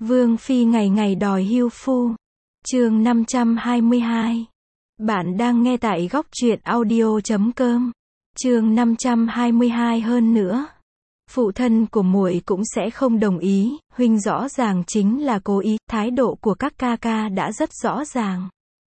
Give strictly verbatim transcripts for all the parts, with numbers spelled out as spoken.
Vương phi ngày ngày đòi hưu phu. Chương năm trăm hai mươi hai. Bạn đang nghe tại góc truyện audio chấm com. Chương năm trăm hai mươi hai hơn nữa. Phụ thân của muội cũng sẽ không đồng ý, huynh rõ ràng chính là cố ý, thái độ của các ca ca đã rất rõ ràng.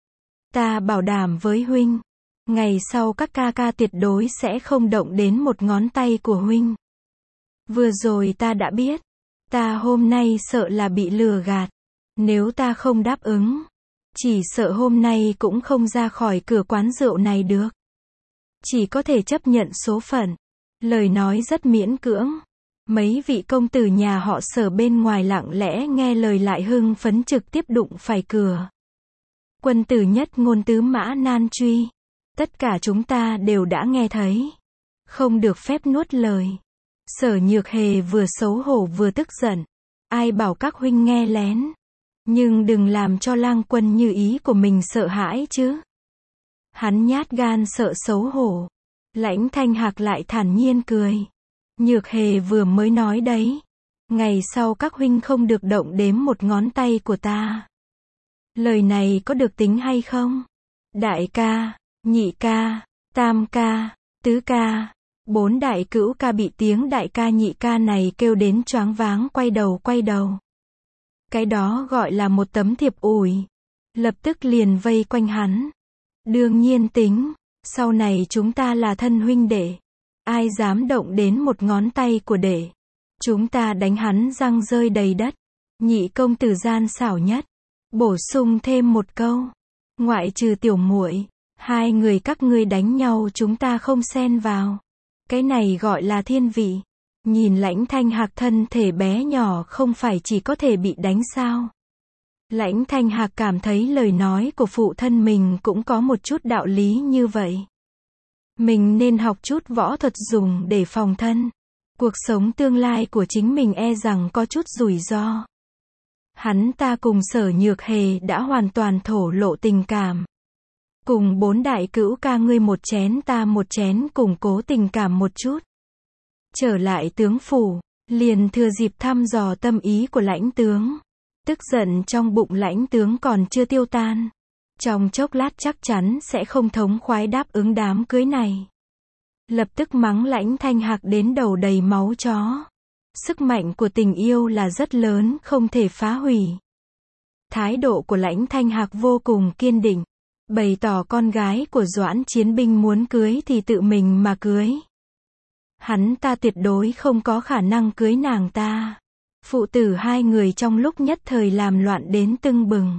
Ta bảo đảm với huynh, ngày sau các ca ca tuyệt đối sẽ không động đến một ngón tay của huynh. Vừa rồi ta đã biết, ta hôm nay sợ là bị lừa gạt. Nếu ta không đáp ứng, chỉ sợ hôm nay cũng không ra khỏi cửa quán rượu này được. Chỉ có thể chấp nhận số phận. Lời nói rất miễn cưỡng. Mấy vị công tử nhà họ Sở bên ngoài lặng lẽ nghe lời lại hưng phấn trực tiếp đụng phải cửa. Quân tử nhất ngôn tứ mã nan truy. Tất cả chúng ta đều đã nghe thấy. Không được phép nuốt lời. Sở Nhược Hề vừa xấu hổ vừa tức giận. Ai bảo các huynh nghe lén. Nhưng đừng làm cho Lang Quân như ý của mình sợ hãi chứ. Hắn nhát gan sợ xấu hổ. Lãnh Thanh Hạc lại thản nhiên cười. Nhược Hề vừa mới nói đấy. Ngày sau các huynh không được động đếm một ngón tay của ta. Lời này có được tính hay không? Đại ca, nhị ca, tam ca, tứ ca, bốn đại cữu ca bị tiếng đại ca nhị ca này kêu đến choáng váng quay đầu quay đầu. Cái đó gọi là một tấm thiệp ủi. Lập tức liền vây quanh hắn. Đương nhiên tính, sau này chúng ta là thân huynh đệ. Ai dám động đến một ngón tay của đệ, chúng ta đánh hắn răng rơi đầy đất. Nhị công tử gian xảo nhất. Bổ sung thêm một câu. Ngoại trừ tiểu muội, hai người các ngươi đánh nhau chúng ta không xen vào. Cái này gọi là thiên vị. Nhìn Lãnh Thanh Hạc thân thể bé nhỏ không phải chỉ có thể bị đánh sao. Lãnh Thanh Hạc cảm thấy lời nói của phụ thân mình cũng có một chút đạo lý như vậy. Mình nên học chút võ thuật dùng để phòng thân. Cuộc sống tương lai của chính mình e rằng có chút rủi ro. Hắn ta cùng Sở Nhược Hề đã hoàn toàn thổ lộ tình cảm. Cùng bốn đại cữu ca ngươi một chén ta một chén củng cố tình cảm một chút. Trở lại tướng phủ, liền thừa dịp thăm dò tâm ý của lãnh tướng. Tức giận trong bụng lãnh tướng còn chưa tiêu tan. Trong chốc lát chắc chắn sẽ không thống khoái đáp ứng đám cưới này. Lập tức mắng Lãnh Thanh Hạc đến đầu đầy máu chó. Sức mạnh của tình yêu là rất lớn, không thể phá hủy. Thái độ của Lãnh Thanh Hạc vô cùng kiên định. Bày tỏ con gái của Doãn Chiến Binh muốn cưới thì tự mình mà cưới. Hắn ta tuyệt đối không có khả năng cưới nàng ta. Phụ tử hai người trong lúc nhất thời làm loạn đến tưng bừng.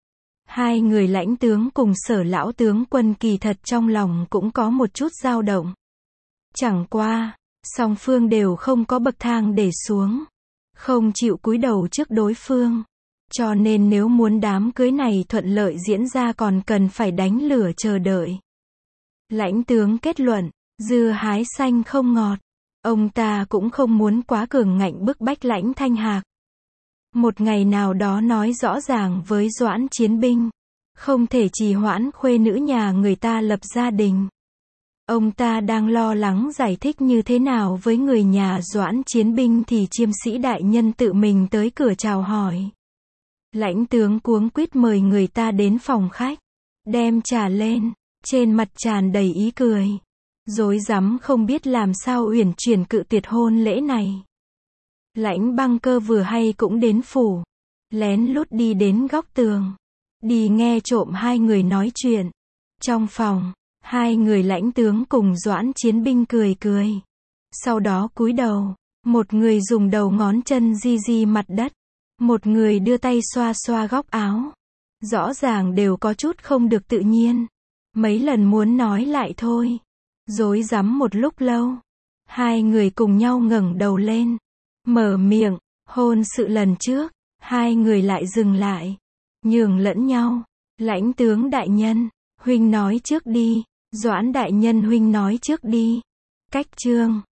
Hai người lãnh tướng cùng Sở lão tướng quân kỳ thật trong lòng cũng có một chút dao động. Chẳng qua, song phương đều không có bậc thang để xuống. Không chịu cúi đầu trước đối phương. Cho nên nếu muốn đám cưới này thuận lợi diễn ra còn cần phải đánh lửa chờ đợi. Lãnh tướng kết luận, dưa hái xanh không ngọt. Ông ta cũng không muốn quá cường ngạnh bức bách Lãnh Thanh Hạc. Một ngày nào đó nói rõ ràng với Doãn Chiến Binh. Không thể trì hoãn khuê nữ nhà người ta lập gia đình. Ông ta đang lo lắng giải thích như thế nào với người nhà Doãn Chiến Binh thì chiêm sĩ đại nhân tự mình tới cửa chào hỏi. Lãnh tướng cuống quýt mời người ta đến phòng khách. Đem trà lên, trên mặt tràn đầy ý cười. Rối rắm không biết làm sao uyển chuyển cự tuyệt hôn lễ này. Lãnh Băng Cơ vừa hay cũng đến phủ. Lén lút đi đến góc tường. Đi nghe trộm hai người nói chuyện. Trong phòng, hai người lãnh tướng cùng Doãn Chiến Binh cười cười. Sau đó cúi đầu, một người dùng đầu ngón chân di di mặt đất. Một người đưa tay xoa xoa góc áo. Rõ ràng đều có chút không được tự nhiên. Mấy lần muốn nói lại thôi. Rối rắm một lúc lâu. Hai người cùng nhau ngẩng đầu lên. Mở miệng, hôn sự lần trước. Hai người lại dừng lại. Nhường lẫn nhau. Lãnh tướng đại nhân, huynh nói trước đi. Doãn đại nhân huynh nói trước đi. Cách chương